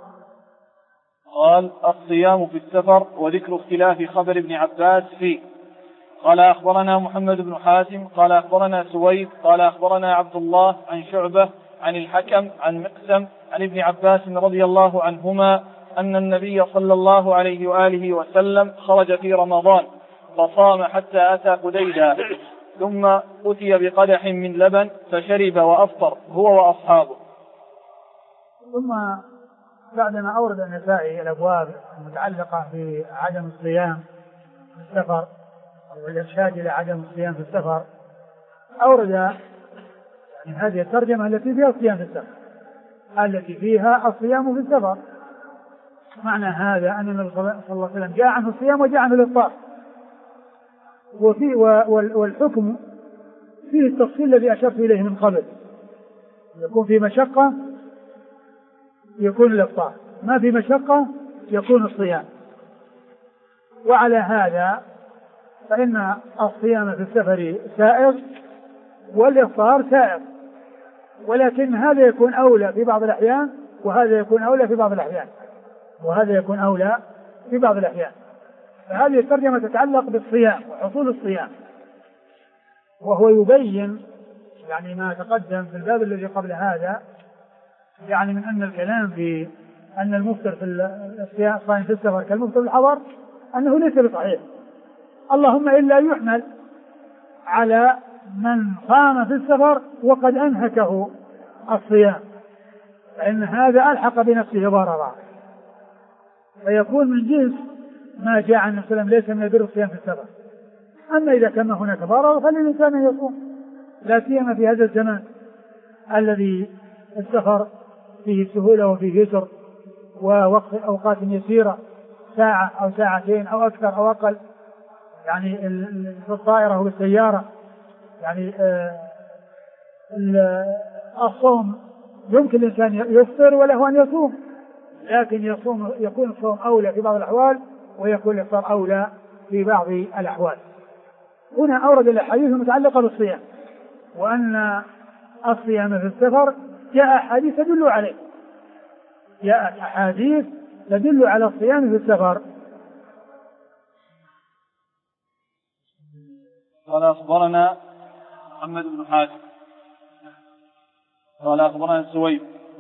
قال الصيام في السفر وذكر اختلاف خبر ابن عباس فيه. قال أخبرنا محمد بن حاتم قال أخبرنا سويد قال أخبرنا عبد الله عن شعبة عن الحكم عن مقسم عن ابن عباس رضي الله عنهما أن النبي صلى الله عليه وآله وسلم خرج في رمضان فصام حتى أتى قديدا ثم أتي بقدح من لبن فشرب وأفطر هو وأصحابه. ثم بعدما أورد النسائي الأبواب المتعلقة بعدم الصيام في السفر والإرشاد إلى عدم الصيام في السفر أورد يعني هذه الترجمة التي فيها الصيام في السفر التي فيها الصيام في السفر. معنى هذا أن النبي صلى الله عليه وسلم جاء عنه الصيام وجاء عنه الإفطار والحكم فيه التفصيل الذي أشرت إليه من قبل يكون في مشقة يكون الإفطار ما في مشقة يكون الصيام. وعلى هذا فإن الصيام في السفر سائغ والإفطار سائغ ولكن هذا يكون أولى في بعض الأحيان وهذا يكون أولى في بعض الأحيان وهذا يكون أولى في بعض الأحيان. فهذه الترجمة تتعلق بالصيام وحصول الصيام وهو يبين يعني ما تقدم في الباب الذي قبل هذا يعني من أن الكلام في أن المفطر في الصائم في السفر كالمفطر في الحضر أنه ليس بصحيح اللهم إلا يحمل على من صام في السفر وقد أنهكه الصيام فإن هذا ألحق بنفسه ضررا فيكون من جنس ما جاء عن النبي صلى الله عليه وسلم ليس من البر الصيام في السفر. أما إذا كان هناك ضرر فالإنسان أن يصوم لا سيما في هذا الزمان الذي السفر فيه سهولة وفيه يسر ووقت أوقات يسيرة ساعة أو ساعتين أو أكثر أو أقل يعني في الطائرة والسيارة يعني الصوم يمكن الإنسان يفطر وله أن يصوم لكن يكون الصوم أولى في بعض الأحوال ويكون الإفطار أولى في بعض الأحوال. هنا أورد الأحاديث المتعلقة بالصيام وأن الصيام في السفر جاء أحاديث تدل عليه جاءت أحاديث تدل على الصيام في السفر. قال أخبرنا محمد بن حاتم قال أخبرنا سويد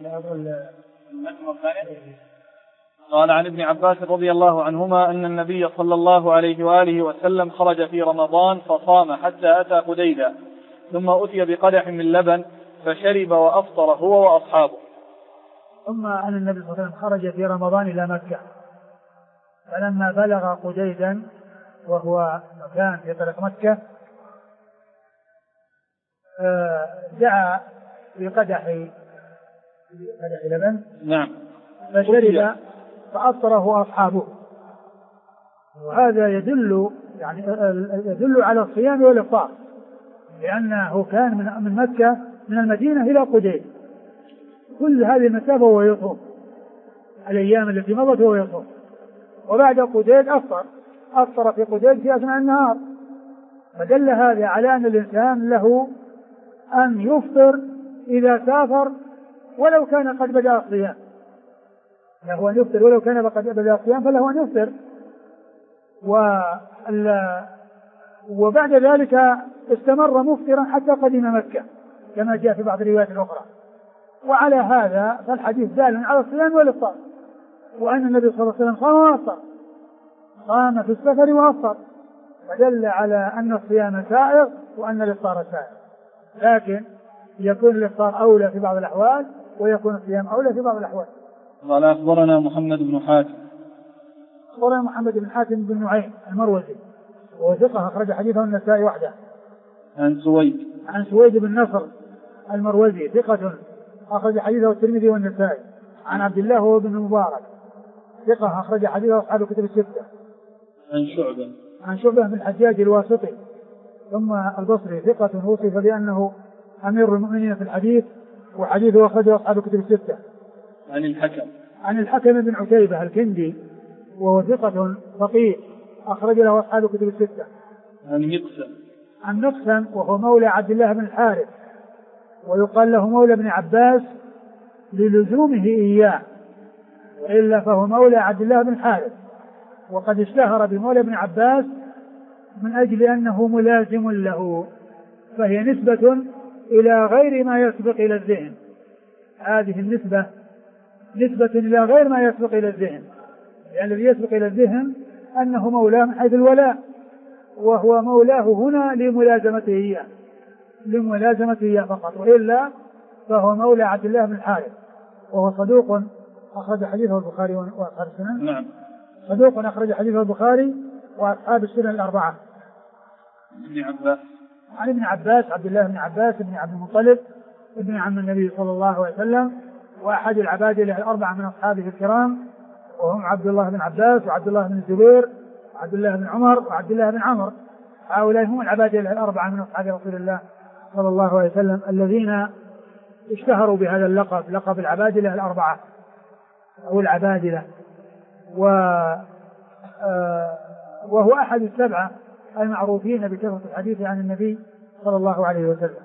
قال عن ابن عباس رضي الله عنهما أن النبي صلى الله عليه وآله وسلم خرج في رمضان فصام حتى أتى قديدا ثم أتي بقدح من لبن فشرب وأفطر هو وأصحابه. ثم أن النبي صلى الله عليه وسلم خرج في رمضان إلى مكة فلما بلغ قديدا وهو مكان في طريق مكة دعا بقدح لبن نعم فشرب فأفطره أصحابه. وهذا يدل على الصيام والإفطار لأنه كان من مكة من المدينة إلى قديد كل هذه المسافة وهو يصوم الأيام التي مضت وهو يصوم وبعد قديد أفطر في قديد في أثناء النهار فدل هذا على أن الإنسان له أن يفطر إذا سافر ولو كان قد بدأ الصيام له أن يفطر ولو كان قد بدأ الصيام فله أن يفطر وبعد ذلك استمر مفطرا حتى قدم مكة كما جاء في بعض الروايات الأخرى. وعلى هذا فالحديث دال على الصيام والإفطار وأن النبي صلى الله عليه وسلم صام وأفطر صام في السفر وأفطر، فدل على أن الصيام سائغ وأن الإفطار سائغ، لكن يكون الإفطار أولى في بعض الأحوال ويكون الصيام أولى في بعض الأحوال. قال أخبرنا محمد بن حاتم. أخبرنا محمد بن حاتم بن نعيم المروزي وهو ثقة أخرج حديثه النسائي وحده. عن سويد بن نصر المروزي ثقة أخرج حديثه الترمذي والنسائي. عن عبد الله هو بن مبارك ثقة أخرج حديثه أصحاب الكتب الستة. عن شعبة بن الحجاج الواسطي ثم البصري ثقة وصف بأنه أمير المؤمنين في الحديث وحديثه أخرجه أصحاب الكتب الستة. عن الحكم بن عتيبة الكندي وهو ثقة فقيه أخرج له أصحاب الكتب الستة. عن مقسم وهو مولى عبد الله بن الحارث ويقال له مولى ابن عباس للزومه إياه، وإلا فهو مولى عبد الله بن الحارث، وقد اشتهر بمولى ابن عباس من أجل أنه ملازم له، فهي نسبة إلى غير ما يسبق إلى الذهن. هذه النسبة نسبة إلى غير ما يسبق إلى الذهن، يعني الذي يسبق إلى الذهن أنه مولاه من حيث الولاء، وهو مولاه هنا لملازمته إياه فقط، وإلا فهو مولى عبد الله بن الحارث وهو صدوق أخرج حديثه البخاري وأصحاب السنن. صدوق أخرج حديثه البخاري وأصحاب السنن الأربعة. عن ابن عباس عبد الله بن عباس بن عبد المطلب ابن عم النبي صلى الله عليه وسلم وأحد العبادلة الأربعة من أصحابه الكرام، وهم عبد الله بن عباس وعبد الله بن الزبير وعبد الله بن عمر وعبد الله بن عمرو. هؤلاء هم العبادلة الأربعة من أصحاب رسول الله صلى الله عليه وسلم الذين اشتهروا بهذا اللقب، لقب العبادلة الأربعة أو العبادلة، وهو أحد السبعة المعروفين بكثرة الحديث عن النبي صلى الله عليه وسلم.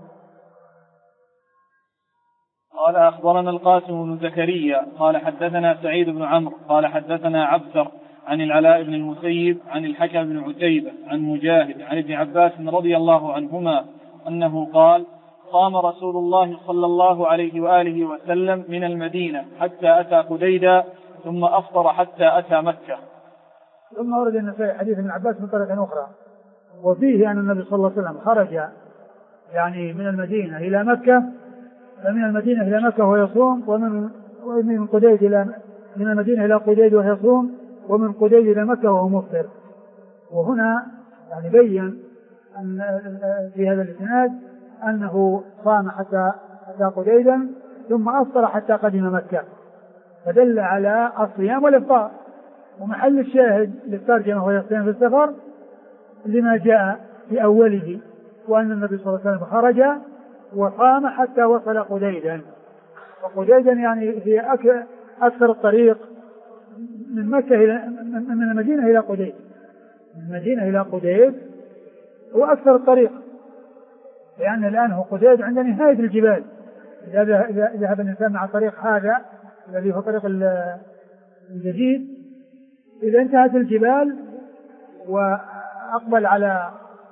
قال أخبرنا القاسم بن زكريا قال حدثنا سعيد بن عمرو قال حدثنا عبثر عن العلاء بن المسيب عن الحكم بن عتيبة عن مجاهد عن ابن عباس رضي الله عنهما أنه قال: قام رسول الله صلى الله عليه وآله وسلم من المدينة حتى أتى قديدا ثم أفطر حتى أتى مكة. ثم ورد النسائي حديث ابن عباس من طريق أخرى، وفيه أن النبي صلى الله عليه وسلم خرج يعني من المدينة إلى مكة، فمن المدينة إلى مكة وهو يصوم، ومن قديد من المدينة إلى قديد وهو يصوم، ومن قديد إلى مكة وهو مفطر. وهنا يعني بين أن في هذا الإسناد أنه صام حتى أتى قديدا ثم أفطر حتى قدم مكة، فدل على الصيام والإفطار. ومحل الشاهد للترجمة هو الصيام في السفر لما جاء في أوله، وأن النبي صلى الله عليه وسلم خرج وقام حتى وصل قديدا. وقديدا يعني هي أكثر الطريق من مكة من المدينة إلى قديد. من المدينة إلى قديد هو أكثر الطريق، لأن الآن هو قديد عند نهاية الجبال. إذا ذهب الإنسان مع طريق هذا الذي هو طريق الجديد، إذا انتهت الجبال وأقبل على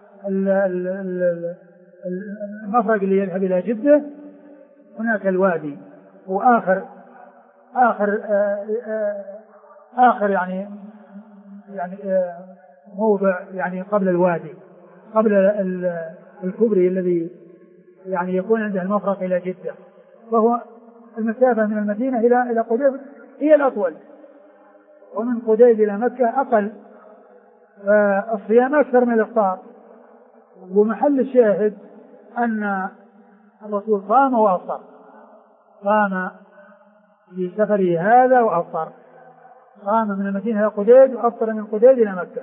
المفرق اللي يذهب إلى جدة، هناك الوادي آخر يعني موضع يعني قبل الوادي، قبل الكبري الذي يعني يكون عنده المفرق إلى جدة، فهو المسافة من المدينة إلى قديد هي الأطول، ومن قديد إلى مكة أقل، فالصيام أكثر من الإفطار. ومحل الشاهد أن الرسول قام وأفطر، قام في سفره هذا وأفطر، قام من المدينة إلى قديد وأفطر من قديد إلى مكة.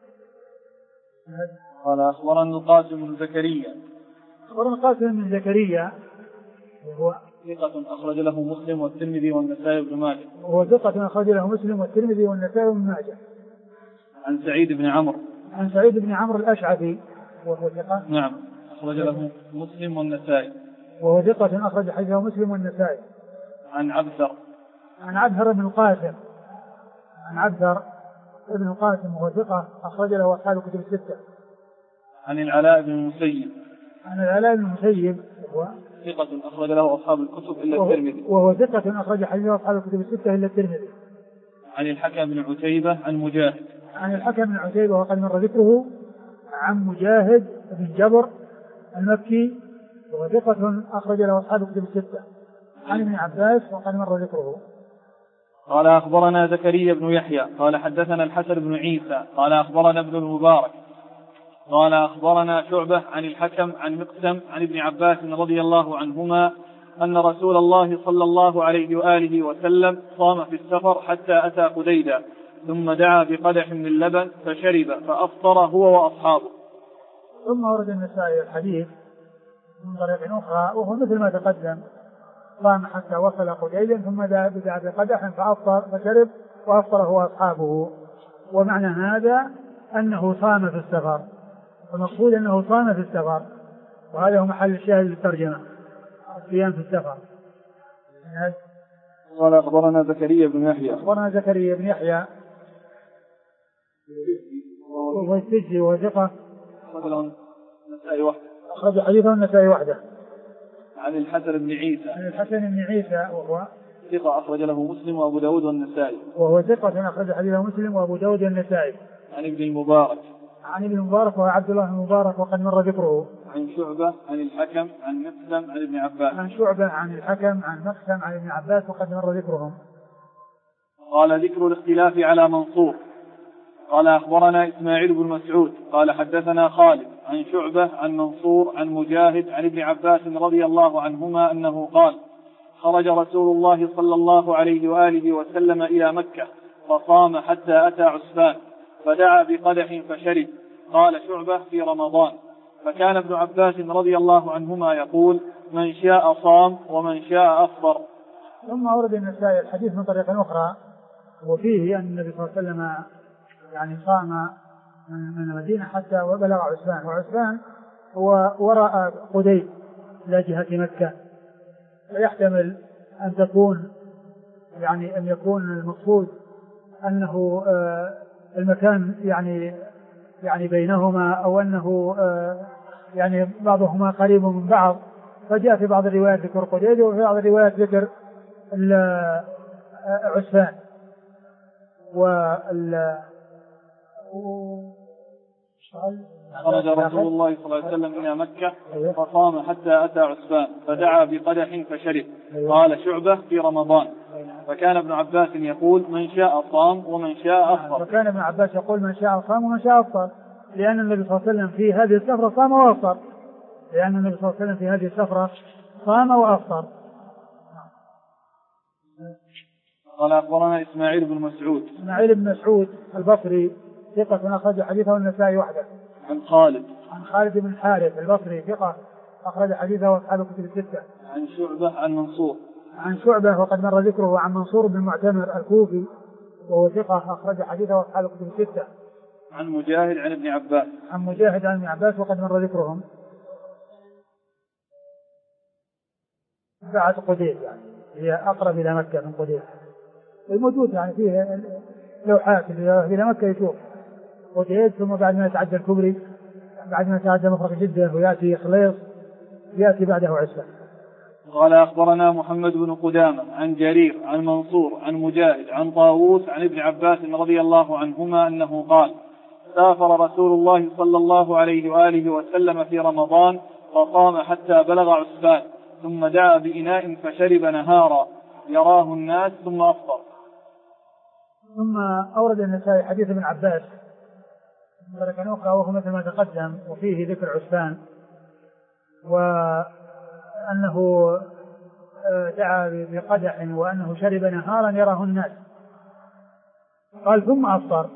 قال أخبرنا القاسم بن زكريا. أخبرنا القاسم بن زكريا وهو ثقة أخرج له مسلم والترمذي والنسائي بن ماجه. وهو ثقة أخرج له مسلم والترمذي والنسائي بن ماجه. عن سعيد بن عمرو. عن سعيد بن عمرو الأشعثي وهو ثقة. نعم أخرج له مسلم والنسائي. وهو ثقة أخرج حديثه مسلم والنسائي. عن عبثر. عن عبثر بن القاسم. عن عبثر بن القاسم وهو ثقة أخرج له أصحاب الكتب الستة. عن العلاء بن المسيب. عن العلاء بن المسيب وهو ثقة أخرج له أصحاب الكتب إلا الترمذي. وهو ثقة أخرج حديثه أصحاب الكتب الستة إلا الترمذي. عن الحكم بن عتيبة عن مجاهد عن الحكم بن عتيبة وقد مر ذكره عن مجاهد بن جبر المكي وهو ثقة أخرج له أصحاب كتب الستة عن ابن عباس وقد مر ذكره. قال أخبرنا زكريا بن يحيى قال حدثنا الحسن بن عيسى قال أخبرنا ابن المبارك قال أخبرنا شعبة عن الحكم عن مقسم عن ابن عباس رضي الله عنهما أن رسول الله صلى الله عليه وآله وسلم صام في السفر حتى أتى قديدا ثم دعا بقدح من لبن فشرب فأفطر هو وأصحابه. ثم ورد النسائي الحديث من طريق أخرى وهو مثل ما تقدم، صام حتى وصل قديدا ثم دعا بقدح فأفطر فشرب وأفطر هو وأصحابه. ومعنى هذا أنه صام في السفر، والمقصود أنه صام في السفر، وهذا هو محل الشاهد للترجمة، الصيام في السفر. قال أخبرنا زكريا بن يحيى أخبرنا زكريا بن يحيى وهو السجي وهو ثقة أخرج حديثه النسائي وحده. عن الحسن بن عيسى عن الحسن بن عيسى وهو ثقة أخرج له مسلم وأبو داود والنسائي وهو ثقة أخرج حديثه مسلم وأبو داود والنسائي. عن ابن المبارك عن ابن المبارك وهو عبد الله بن المبارك وقد مر ذكره. عن شعبة عن الحكم عن مقسم عن ابن عباس. عن شعبة عن الحكم عن مقسم عن ابن عباس وقد مر ذكرهم. قال ذكر الاختلاف على منصور. قال أخبرنا إسماعيل بن مسعود قال حدثنا خالد عن شعبة عن منصور عن مجاهد عن ابن عباس رضي الله عنهما أنه قال خرج رسول الله صلى الله عليه وآله وسلم إلى مكة فصام حتى أتى عسفان فدعا بقدح فشرب. قال شعبة في رمضان. فكان ابن عباس رضي الله عنهما يقول من شاء صام ومن شاء أفطر. ثم أورد النسائي الحديث من طريق أخرى وفيه أن النبي صلى الله عليه وسلم يعني صام من المدينة حتى وبلغ عسفان، وعسفان هو وراء قديد إلى جهة مكة، فيحتمل أن تكون يعني أن يكون المقصود أنه المكان يعني بينهما أو أنه يعني بعضهما قريب من بعض، فجاء في بعض الروايات ذكر قديد وفي بعض الروايات ذكر عسفان. خرج رسول الله صلى الله عليه وسلم إلى مكة فصام حتى أتى عسفان فدعا بقدح فشرب. قال شعبة في رمضان. فكان ابن عباس يقول من شاء صام ومن شاء أفطر. فكان ابن عباس يقول من شاء صام ومن شاء أفطر، لأن النبي صلى الله عليه وسلم في هذه السفرة صام وأفطر، لأن النبي صلى الله عليه وسلم في هذه السفرة صام وأفطر. قال أخبرنا إسماعيل بن مسعود. إسماعيل بن مسعود البصري ثقة أخرج حديثه النسائي وحده. عن خالد. عن خالد بن الحارث البصري ثقة أخرج حديثه أصحاب كتب الستة. عن شعبة عن منصور. عن شعبة وقد مر ذكره عن منصور بن معتمر الكوفي وهو ثقة أخرج حديثه أصحاب كتب الستة. عن مجاهد عن ابن عباس. عن مجاهد عن ابن عباس وقد مر ذكرهم. بعد قديد يعني هي أقرب إلى مكة من قديد، الموجود يعني فيه لوحات إلى مكة يشوف قديد، ثم بعد ما يتعدى الكبري بعد ما يتعدى مفرق جدة ويأتي خليص يأتي بعده عسفان. قال أخبرنا محمد بن قدامة عن جرير عن منصور عن مجاهد عن طاووس عن ابن عباس رضي الله عنهما أنه قال سافر رسول الله صلى الله عليه وآله وسلم في رمضان فصام حتى بلغ عسفان ثم دعا بإناء فشرب نهارا يراه الناس ثم أفطر. ثم أورد النسائي حديث ابن عباس مرة أخرى وهو مثل ما تقدم وفيه ذكر عسفان وأنه دعا بقدح وأنه شرب نهارا يراه الناس. قال ثم أفطر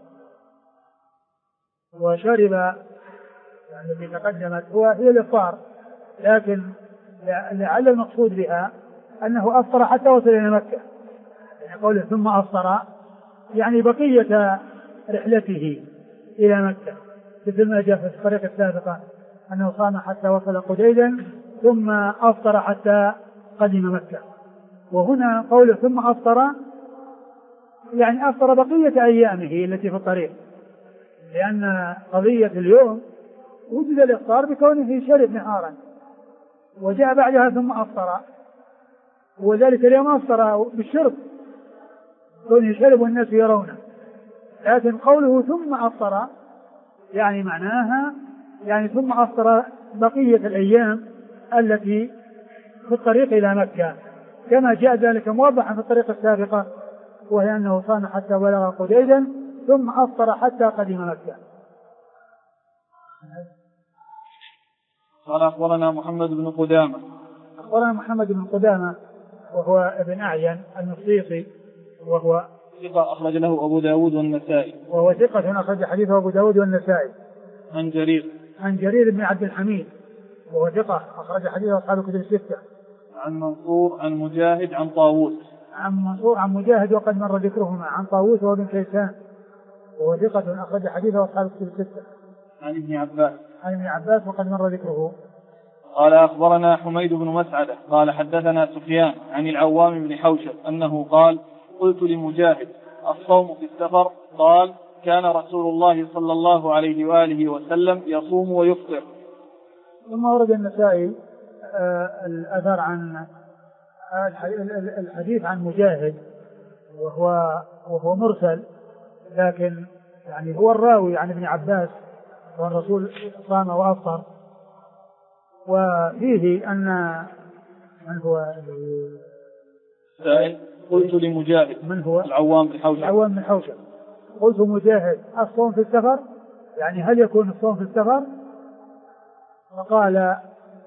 وشرب يعني التي تقدمت هي الإفطار، لكن لعل المقصود بها أنه أفطر حتى وصل إلى مكة، يعني قوله ثم أفطر يعني بقية رحلته إلى مكة، مثل ما جاء في الطريق السابقة أنه صام حتى وصل قديدا ثم أفطر حتى قدم مكة. وهنا قوله ثم أفطر يعني أفطر بقية أيامه التي في الطريق، لأن قضية اليوم وجد الإفطار بكونه شرب نهارا وجاء بعدها ثم أفطر، وذلك اليوم أفطر بالشرب كونه شرب والناس يرونه، لكن قوله ثم أفطر يعني معناها يعني ثم أفطر بقية الأيام التي في الطريق إلى مكة، كما جاء ذلك موضحا في الطريق السابقة، وهي أنه صام حتى بلغ قديدا ثم أفطر حتى قدم مكة. قال أخبرنا محمد بن قدامة. أخبرنا محمد بن قدامة وهو ابن أعين النصيصي، وهو ثقة أخرج له أبو داود والنسائي. وهو ثقة أخرج حديثه أبو داود والنسائي. عن جرير بن عبد الحميد وهو ثقة أخرج حديثه أصحاب الكتب الستة. عن منصور عن مجاهد عن طاووس. عن منصور عن مجاهد وقد مر ذكرهما. عن طاووس وهو بن كيسان وهو ثقة أخرج حديثه أصحاب الكتب الستة. عن ابن عباس وقد مر ذكره. قال أخبرنا حميد بن مسعدة قال حدثنا سفيان عن العوام بن حوشب أنه قال قلت لمجاهد الصوم في السفر؟ قال كان رسول الله صلى الله عليه وآله وسلم يصوم ويفطر. ثم ورد النسائي الأثر عن الحديث عن مجاهد وهو مرسل، لكن يعني هو الراوي عن ابن عباس والرسول صام وأفطر. وفيه أن من هو قلت لمجاهد من هو العوام بن حوشب قلت مجاهد الصوم في السفر يعني هل يكون الصوم في السفر؟ فقال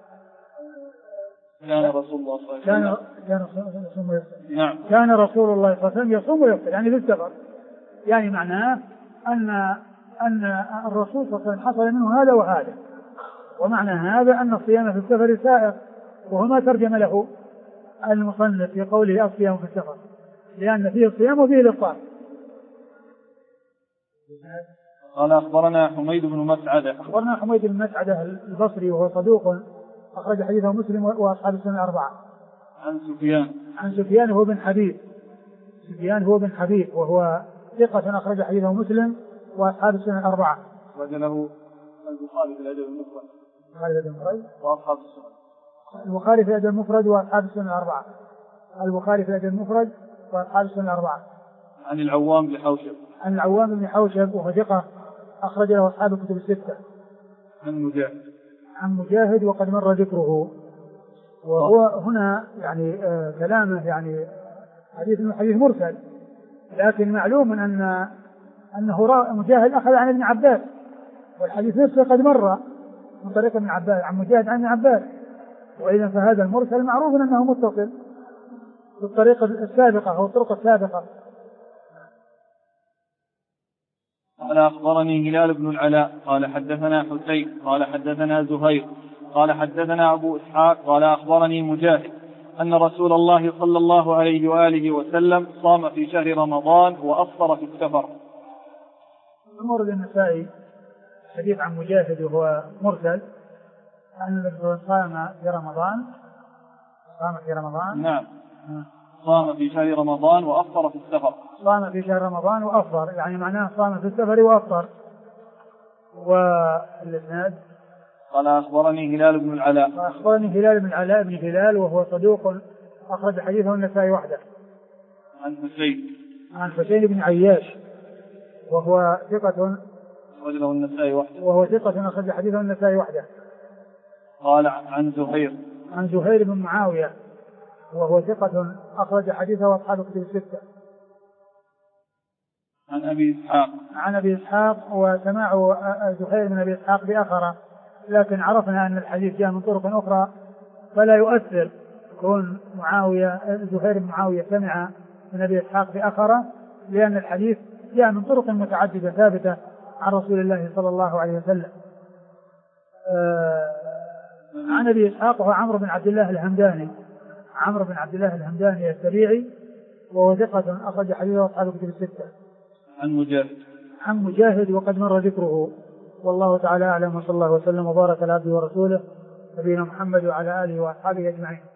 كان رسول الله صلى الله عليه وسلم كان رسول الله صلى الله عليه وسلم يصوم ويفطر يعني في السفر، يعني معناه أن الرسول صلى الله عليه وسلم حصل منه هذا وهذا، ومعنى هذا أن الصيام في السفر سائغ، وهو ما ترجم له المصنف في قوله الصيام في السفر، لأن فيه الصيام وفيه الإفطار. قال أخبرنا حميد بن مسعدة البصري وهو صدوق أخرج حديثه مسلم وأصحاب السنة الأربعة. عن سفيان هو بن حبيب وهو ثقة أخرج حديثه مسلم وأصحاب السنة الأربعة. وجله البخاري في الأدب المفرد وأصحاب السنة. البخاري في الأدب المفرد وأصحاب السنة الأربعة. عن العوام بن حوشب وهو ثقة أخرج له أصحاب الكتب الستة. عن مجاهد وقد مر ذكره. وهو هنا يعني كلامه يعني حديث مرسل، لكن معلوم أنه مجاهد أخذ عن ابن عباس، والحديث نفسه قد مر من طريق ابن عباس عن مجاهد عن ابن عباس، وإذا فهذا المرسل معروف أنه متصل بالطريق السابقة أو الطرق السابقة. قال أخبرني هلال بن العلاء قال حدثنا حسين قال حدثنا زهير قال حدثنا أبو إسحاق قال أخبرني مجاهد أن رسول الله صلى الله عليه وآله وسلم صام في شهر رمضان وأفطر في السفر. ورد النسائي حديث عن مجاهد وهو مرسل أن الرسول صام في رمضان. نعم. صام في شهر رمضان وأفطر في السفر. صام في شهر رمضان وأفطر يعني معناه صام في السفر وأفطر. والإسناد قال أخبرني هلال بن العلاء بن هلال وهو صدوق أخرج حديثه النسائي وحده. عن حسين بن عياش وهو ثقة أخرج حديثه النسائي وحده. قال عن زهير بن معاوية وهو ثقة أخرج حديثه أصحاب الكتب الستة. عن أبي إسحاق وسماع زهير بن أبي إسحاق بآخر، لكن عرفنا أن الحديث جاء من طرق أخرى فلا يؤثر كون زهير بن معاوية سمع من أبي إسحاق بآخر، لأن الحديث جاء من طرق متعددة ثابتة عن رسول الله صلى الله عليه وسلم. عن أبي إسحاق وهو عمرو بن عبد الله الهمداني السبيعي وهو ثقة أخرج حديثه أصحاب الكتب الستة. عن مجاهد وقد مر ذكره. والله تعالى أعلم، وصلى الله وسلم وبارك على عبده ورسوله نبينا محمد وعلى آله وأصحابه أجمعين.